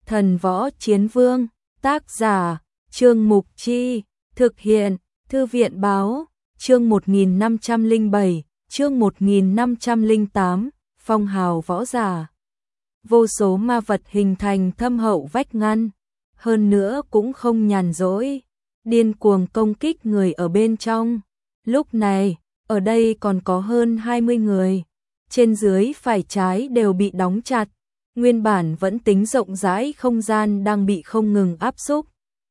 Thần Võ Chiến Vương, tác giả, Trương Mục Chi, thực hiện, Thư viện Báo, chương 1507, chương 1508, phong hào võ giả. Vô số ma vật hình thành thâm hậu vách ngăn, hơn nữa cũng không nhàn rỗi, điên cuồng công kích người ở bên trong. Lúc này, ở đây còn có hơn 20 người, trên dưới phải trái đều bị đóng chặt, nguyên bản vẫn tính rộng rãi không gian đang bị không ngừng áp xúc.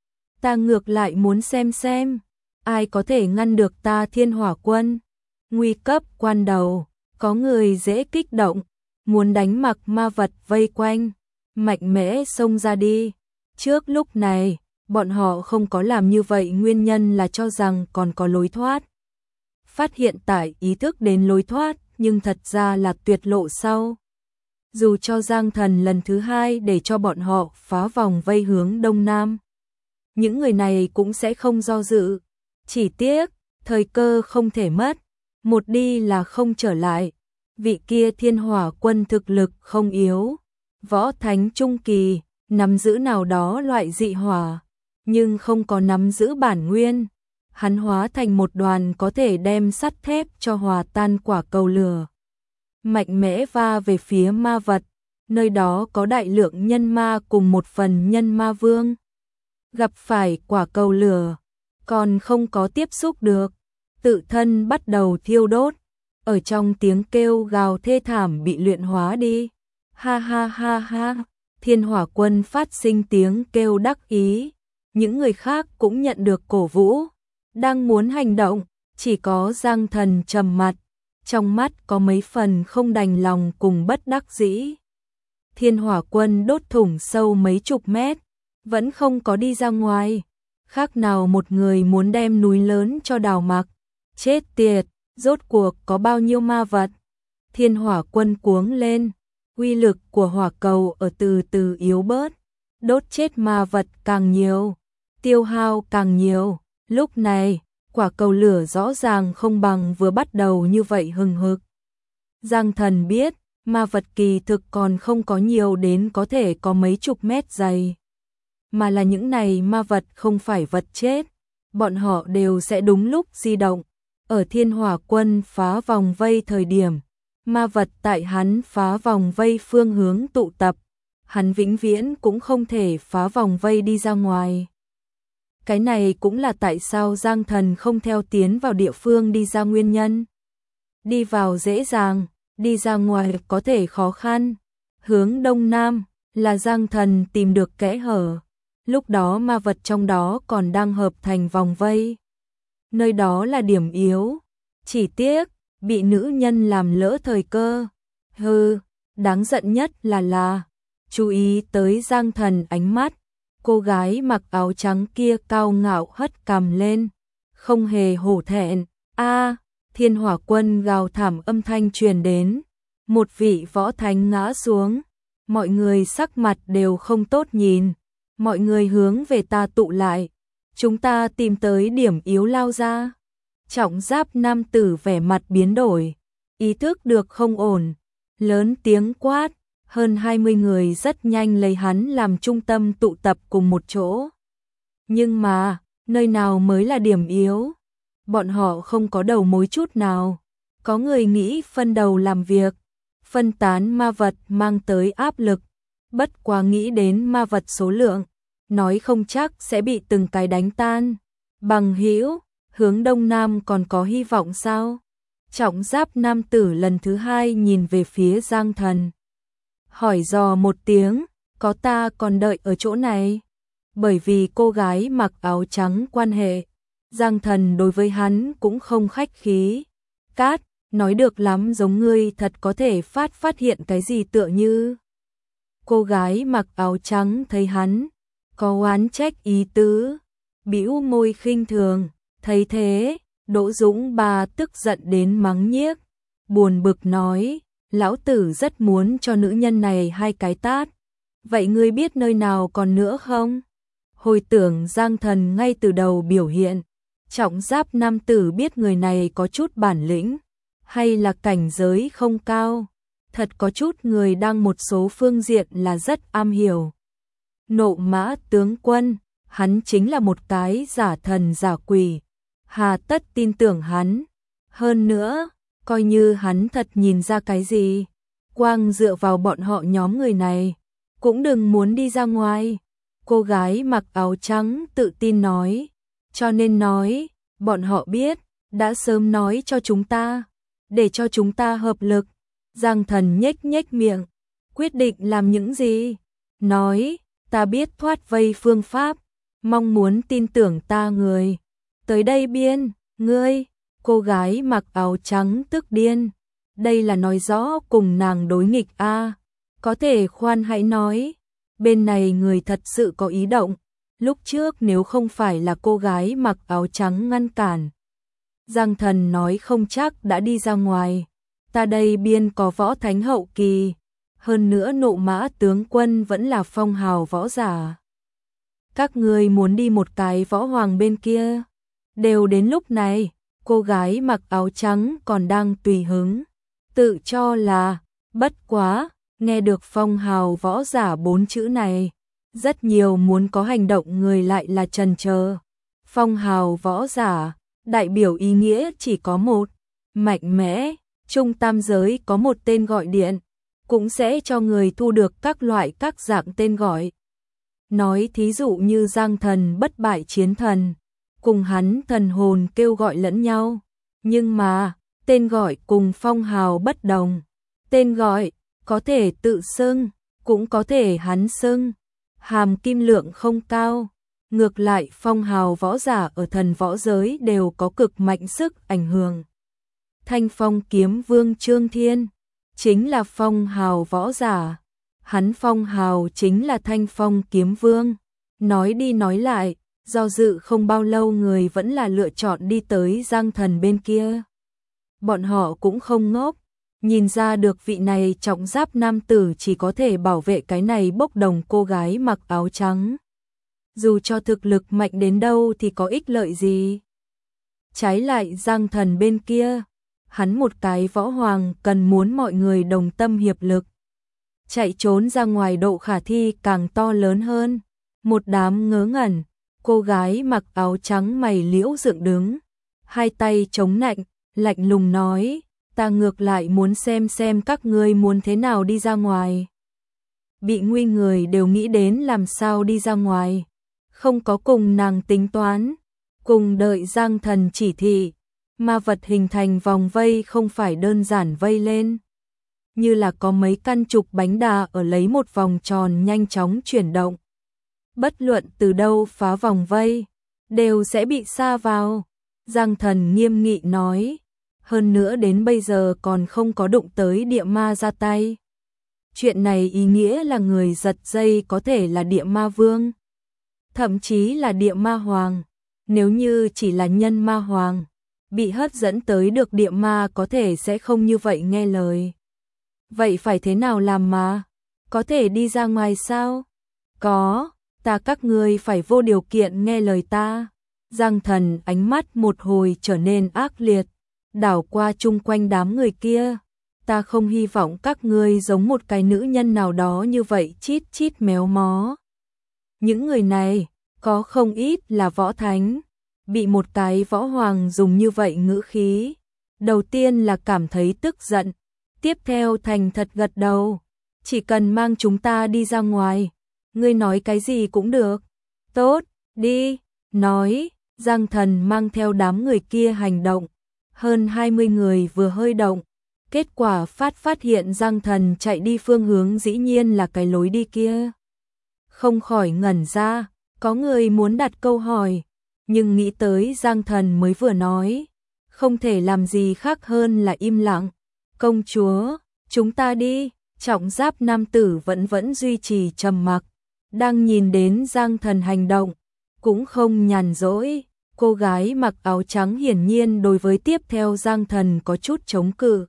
Ta ngược lại muốn xem, ai có thể ngăn được ta Thiên Hỏa Quân. Nguy cấp quan đầu, có người dễ kích động, muốn đánh mặc ma vật vây quanh, mạnh mẽ xông ra đi. Trước lúc này, bọn họ không có làm như vậy nguyên nhân là cho rằng còn có lối thoát. Phát hiện tại ý thức đến lối thoát, nhưng thật ra là tuyệt lộ sau. Dù cho Giang Thần lần thứ hai để cho bọn họ phá vòng vây hướng đông nam, những người này cũng sẽ không do dự. Chỉ tiếc, thời cơ không thể mất, một đi là không trở lại. Vị kia Thiên Hỏa Quân thực lực không yếu, võ thánh trung kỳ, nắm giữ nào đó loại dị hỏa, nhưng không có nắm giữ bản nguyên. Hắn hóa thành một đoàn có thể đem sắt thép cho hòa tan quả cầu lửa, mạnh mẽ va về phía ma vật, nơi đó có đại lượng nhân ma cùng một phần nhân ma vương. Gặp phải quả cầu lửa, còn không có tiếp xúc được, tự thân bắt đầu thiêu đốt, ở trong tiếng kêu gào thê thảm bị luyện hóa đi. Ha ha ha ha, Thiên Hỏa Quân phát sinh tiếng kêu đắc ý, những người khác cũng nhận được cổ vũ, đang muốn hành động, chỉ có Giang Thần trầm mặt, trong mắt có mấy phần không đành lòng cùng bất đắc dĩ. Thiên Hỏa Quân đốt thủng sâu mấy chục mét, vẫn không có đi ra ngoài, khác nào một người muốn đem núi lớn cho đào mặc. Chết tiệt, rốt cuộc có bao nhiêu ma vật? Thiên Hỏa Quân cuống lên, uy lực của hỏa cầu ở từ từ yếu bớt, đốt chết ma vật càng nhiều, tiêu hao càng nhiều. Lúc này, quả cầu lửa rõ ràng không bằng vừa bắt đầu như vậy hừng hực. Giang Thần biết, ma vật kỳ thực còn không có nhiều đến có thể có mấy chục mét dày, mà là những này ma vật không phải vật chết, bọn họ đều sẽ đúng lúc di động. Ở Thiên Hỏa Quân phá vòng vây thời điểm, ma vật tại hắn phá vòng vây phương hướng tụ tập, hắn vĩnh viễn cũng không thể phá vòng vây đi ra ngoài. Cái này cũng là tại sao Giang Thần không theo tiến vào địa phương đi ra nguyên nhân. Đi vào dễ dàng, đi ra ngoài có thể khó khăn. Hướng đông nam là Giang Thần tìm được kẽ hở, lúc đó ma vật trong đó còn đang hợp thành vòng vây. Nơi đó là điểm yếu, chỉ tiếc bị nữ nhân làm lỡ thời cơ. Hừ, đáng giận nhất là chú ý tới Giang Thần ánh mắt, cô gái mặc áo trắng kia cao ngạo hất cằm lên, không hề hổ thẹn. A, Thiên Hỏa Quân gào thảm âm thanh truyền đến, một vị võ thánh ngã xuống, mọi người sắc mặt đều không tốt nhìn, mọi người hướng về ta tụ lại, chúng ta tìm tới điểm yếu lao ra. Trọng giáp nam tử vẻ mặt biến đổi, ý thức được không ổn, lớn tiếng quát, hơn 20 người rất nhanh lấy hắn làm trung tâm tụ tập cùng một chỗ. Nhưng mà, nơi nào mới là điểm yếu? Bọn họ không có đầu mối chút nào. Có người nghĩ phân đầu làm việc, phân tán ma vật mang tới áp lực, bất quá nghĩ đến ma vật số lượng, nói không chắc sẽ bị từng cái đánh tan. Bằng hữu, hướng đông nam còn có hy vọng sao? Trọng giáp nam tử lần thứ hai nhìn về phía Giang Thần, hỏi dò một tiếng, có ta còn đợi ở chỗ này. Bởi vì cô gái mặc áo trắng quan hệ, Giang Thần đối với hắn cũng không khách khí. Cát, nói được lắm, giống ngươi thật có thể phát hiện cái gì tựa như. Cô gái mặc áo trắng thấy hắn có oán trách ý tứ, bĩu môi khinh thường. Thấy thế, Đỗ Dũng Ba tức giận đến mắng nhiếc, buồn bực nói, lão tử rất muốn cho nữ nhân này hai cái tát. Vậy ngươi biết nơi nào còn nữa không? Hồi tưởng Giang Thần ngay từ đầu biểu hiện, trọng giáp nam tử biết người này có chút bản lĩnh, hay là cảnh giới không cao. Thật có chút người đang một số phương diện là rất am hiểu. Nộ Mã tướng quân, hắn chính là một cái giả thần giả quỷ, hà tất tin tưởng hắn. Hơn nữa, coi như hắn thật nhìn ra cái gì, quang dựa vào bọn họ nhóm người này, cũng đừng muốn đi ra ngoài. Cô gái mặc áo trắng tự tin nói, cho nên nói, bọn họ biết, đã sớm nói cho chúng ta, để cho chúng ta hợp lực. Giang Thần nhếch nhếch miệng, quyết định làm những gì? Nói, ta biết thoát vây phương pháp, mong muốn tin tưởng ta người. Tới đây biên, ngươi, cô gái mặc áo trắng tức điên. Đây là nói rõ cùng nàng đối nghịch a. Có thể khoan hãy nói, bên này người thật sự có ý động. Lúc trước nếu không phải là cô gái mặc áo trắng ngăn cản, Giang Thần nói không chắc đã đi ra ngoài. Ta đây biên có võ thánh hậu kỳ, hơn nữa Nộ Mã tướng quân vẫn là phong hào võ giả. Các ngươi muốn đi một cái võ hoàng bên kia. Đều đến lúc này, cô gái mặc áo trắng còn đang tùy hứng, tự cho là, bất quá, nghe được phong hào võ giả 4 chữ này, rất nhiều muốn có hành động người lại là chần chờ. Phong hào võ giả, đại biểu ý nghĩa chỉ có một, mạnh mẽ, trung tam giới có một tên gọi điện, cũng sẽ cho người thu được các loại các dạng tên gọi. Nói thí dụ như Giang Thần bất bại chiến thần, cùng hắn thần hồn kêu gọi lẫn nhau, nhưng mà, tên gọi cùng phong hào bất đồng. Tên gọi, có thể tự xưng, cũng có thể hắn xưng, hàm kim lượng không cao. Ngược lại phong hào võ giả ở thần võ giới đều có cực mạnh sức ảnh hưởng. Thanh Phong kiếm vương Trương Thiên, chính là phong hào võ giả. Hắn phong hào chính là Thanh Phong kiếm vương. Nói đi nói lại, do dự không bao lâu người vẫn là lựa chọn đi tới Giang Thần bên kia. Bọn họ cũng không ngốc, nhìn ra được vị này trọng giáp nam tử chỉ có thể bảo vệ cái này bốc đồng cô gái mặc áo trắng. Dù cho thực lực mạnh đến đâu thì có ích lợi gì. Trái lại Giang Thần bên kia, hắn một cái võ hoàng cần muốn mọi người đồng tâm hiệp lực. Chạy trốn ra ngoài độ khả thi càng to lớn hơn. Một đám ngớ ngẩn, cô gái mặc áo trắng mày liễu dựng đứng, hai tay chống nạnh, lạnh lùng nói, ta ngược lại muốn xem các ngươi muốn thế nào đi ra ngoài. Bị nguy người đều nghĩ đến làm sao đi ra ngoài, không có cùng nàng tính toán, cùng đợi Giang Thần chỉ thị, ma vật hình thành vòng vây không phải đơn giản vây lên, như là có mấy căn trục bánh đà ở lấy một vòng tròn nhanh chóng chuyển động. Bất luận từ đâu phá vòng vây, đều sẽ bị sa vào. Giang Thần nghiêm nghị nói, hơn nữa đến bây giờ còn không có đụng tới địa ma ra tay. Chuyện này ý nghĩa là người giật dây có thể là địa ma vương, thậm chí là địa ma hoàng. Nếu như chỉ là nhân ma hoàng, bị hấp dẫn tới được địa ma có thể sẽ không như vậy nghe lời. Vậy phải thế nào làm mà? Có thể đi ra ngoài sao? Có, ta các ngươi phải vô điều kiện nghe lời ta. Giang Thần ánh mắt một hồi trở nên ác liệt, đảo qua chung quanh đám người kia. Ta không hy vọng các ngươi giống một cái nữ nhân nào đó như vậy chít chít méo mó. Những người này, có không ít là võ thánh, bị một cái võ hoàng dùng như vậy ngữ khí. Đầu tiên là cảm thấy tức giận, tiếp theo thành thật gật đầu. Chỉ cần mang chúng ta đi ra ngoài, ngươi nói cái gì cũng được. Tốt, đi, nói, Giang Thần mang theo đám người kia hành động. Hơn 20 người vừa hơi động, kết quả phát hiện Giang Thần chạy đi phương hướng dĩ nhiên là cái lối đi kia. Không khỏi ngẩn ra, có người muốn đặt câu hỏi, nhưng nghĩ tới Giang Thần mới vừa nói, không thể làm gì khác hơn là im lặng. Công chúa, chúng ta đi. Trọng giáp nam tử vẫn duy trì trầm mặc, đang nhìn đến Giang Thần hành động, cũng không nhàn rỗi. Cô gái mặc áo trắng hiển nhiên đối với tiếp theo Giang Thần có chút chống cự.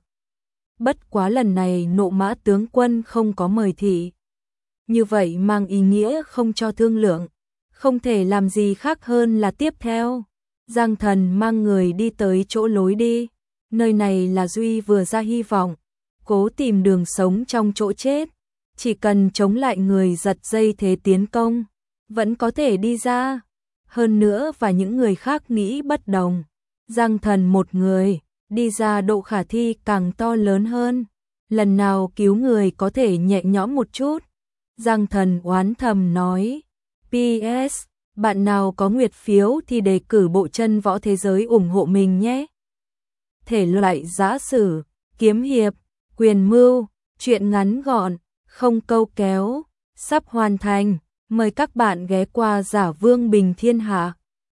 Bất quá lần này Nộ Mã tướng quân không có mời thị, như vậy mang ý nghĩa không cho thương lượng, không thể làm gì khác hơn là tiếp theo. Giang Thần mang người đi tới chỗ lối đi, nơi này là Duy vừa ra hy vọng, cố tìm đường sống trong chỗ chết. chỉ cần chống lại người giật dây thế tiến công, vẫn có thể đi ra. Hơn nữa và những người khác nghĩ bất đồng, Giang Thần một người, đi ra độ khả thi càng to lớn hơn. Lần nào cứu người có thể nhẹ nhõm một chút. Giang Thần oán thầm nói. PS, bạn nào có nguyệt phiếu thì đề cử bộ chân võ thế giới ủng hộ mình nhé. Thể loại giã sử, kiếm hiệp, quyền mưu, truyện ngắn gọn, không câu kéo, sắp hoàn thành. Mời các bạn ghé qua Giả Vương Bình Thiên Hạ.